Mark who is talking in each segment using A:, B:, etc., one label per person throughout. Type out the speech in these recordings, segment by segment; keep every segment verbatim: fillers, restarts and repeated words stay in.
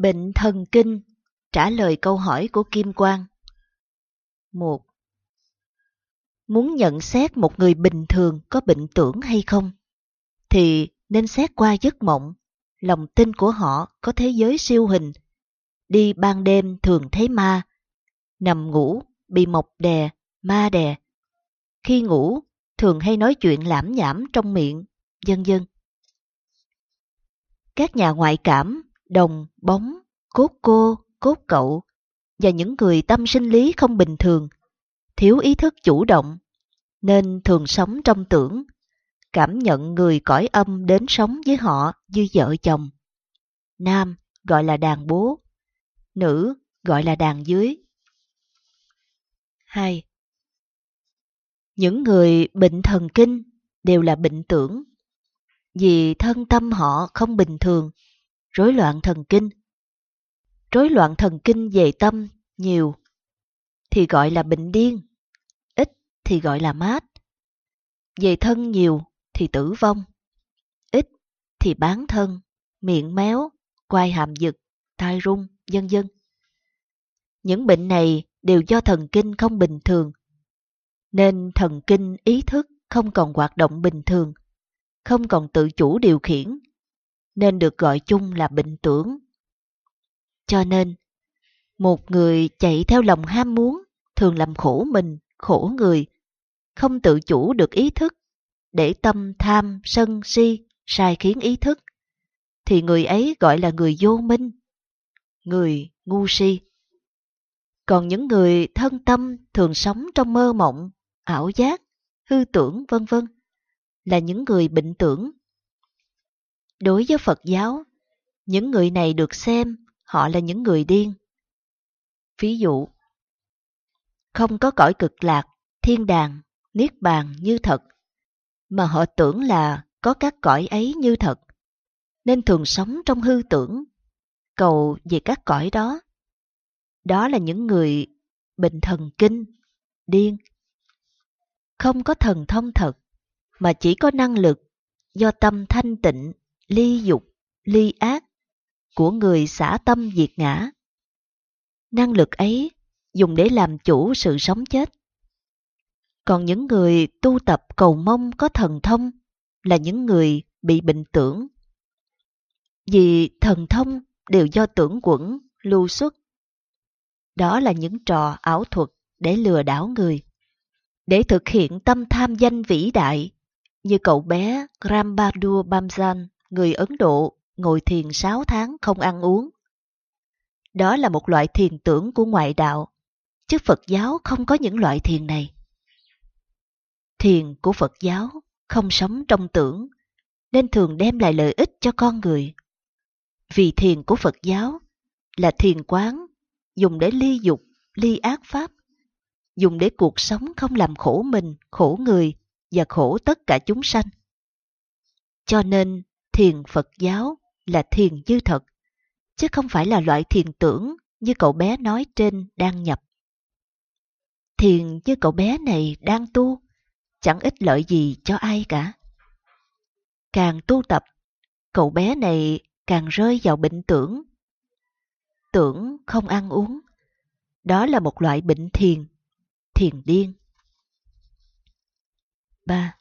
A: Bệnh thần kinh, trả lời câu hỏi của Kim Quang. Một. Muốn nhận xét một người bình thường có bệnh tưởng hay không, thì nên xét qua giấc mộng, lòng tin của họ có thế giới siêu hình, đi ban đêm thường thấy ma, nằm ngủ bị mộc đè, ma đè, khi ngủ thường hay nói chuyện lảm nhảm trong miệng, vân vân. Các nhà ngoại cảm, đồng, bóng, cốt cô, cốt cậu và những người tâm sinh lý không bình thường, thiếu ý thức chủ động, nên thường sống trong tưởng, cảm nhận người cõi âm đến sống với họ như vợ chồng. Nam gọi là đàn bố, nữ gọi là đàn dưới. Hai. Những người bệnh thần kinh đều là bệnh tưởng, vì thân tâm họ không bình thường, rối loạn thần kinh. Rối loạn thần kinh về tâm nhiều thì gọi là bệnh điên, ít thì gọi là mát. Về thân nhiều thì tử vong, ít thì bán thân, miệng méo, quai hàm giật, tai rung, vân vân. Những bệnh này đều do thần kinh không bình thường, nên thần kinh ý thức không còn hoạt động bình thường, không còn tự chủ điều khiển, nên được gọi chung là bệnh tưởng. Cho nên, một người chạy theo lòng ham muốn thường làm khổ mình, khổ người, không tự chủ được ý thức, để tâm tham, sân, si, sai khiến ý thức, thì người ấy gọi là người vô minh, người ngu si. Còn những người thân tâm thường sống trong mơ mộng, ảo giác, hư tưởng vân vân là những người bệnh tưởng. Đối với Phật giáo, những người này được xem họ là những người điên. Ví dụ, không có cõi cực lạc, thiên đàng, niết bàn như thật, mà họ tưởng là có các cõi ấy như thật, nên thường sống trong hư tưởng, cầu về các cõi đó. Đó là những người bệnh thần kinh, điên. Không có thần thông thật, mà chỉ có năng lực do tâm thanh tịnh, ly dục, ly ác của người xả tâm diệt ngã. Năng lực ấy dùng để làm chủ sự sống chết. Còn những người tu tập cầu mong có thần thông là những người bị bệnh tưởng. Vì thần thông đều do tưởng quẩn, lưu xuất. Đó là những trò ảo thuật để lừa đảo người, để thực hiện tâm tham danh vĩ đại, như cậu bé Rambadur Bamjan, người Ấn Độ, ngồi thiền sáu tháng không ăn uống. Đó là một loại thiền tưởng của ngoại đạo, chứ Phật giáo không có những loại thiền này. Thiền của Phật giáo không sống trong tưởng, nên thường đem lại lợi ích cho con người. Vì thiền của Phật giáo là thiền quán, dùng để ly dục, ly ác pháp, dùng để cuộc sống không làm khổ mình, khổ người và khổ tất cả chúng sanh. Cho nên thiền Phật giáo là thiền như thật, chứ không phải là loại thiền tưởng như cậu bé nói trên đang nhập. Thiền như cậu bé này đang tu, chẳng ích lợi gì cho ai cả. Càng tu tập, cậu bé này càng rơi vào bệnh tưởng. Tưởng không ăn uống, đó là một loại bệnh thiền, thiền điên. Ba.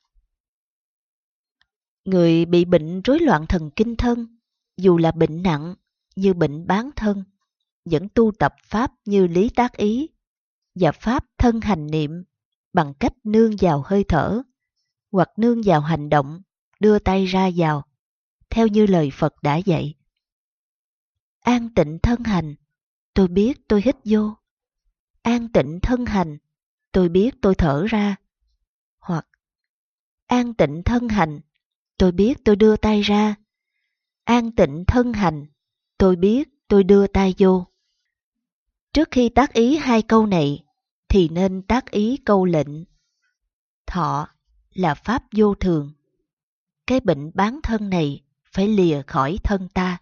A: Người bị bệnh rối loạn thần kinh thân, dù là bệnh nặng như bệnh bán thân, vẫn tu tập pháp như lý tác ý và pháp thân hành niệm bằng cách nương vào hơi thở, hoặc nương vào hành động, đưa tay ra vào, theo như lời Phật đã dạy. An tịnh thân hành, tôi biết tôi hít vô. An tịnh thân hành, tôi biết tôi thở ra. Hoặc an tịnh thân hành, tôi biết tôi đưa tay ra. An tịnh thân hành, tôi biết tôi đưa tay vô. Trước khi tác ý hai câu này, thì nên tác ý câu lệnh. Thọ là pháp vô thường. Cái bệnh bán thân này phải lìa khỏi thân ta.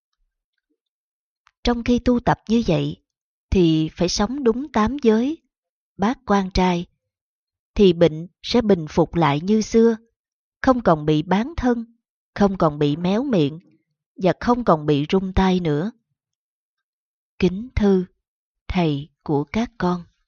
A: Trong khi tu tập như vậy, thì phải sống đúng tám giới, bát quan trai, thì bệnh sẽ bình phục lại như xưa, không còn bị bán thân, không còn bị méo miệng, và không còn bị rung tay nữa. Kính thư, thầy của các con.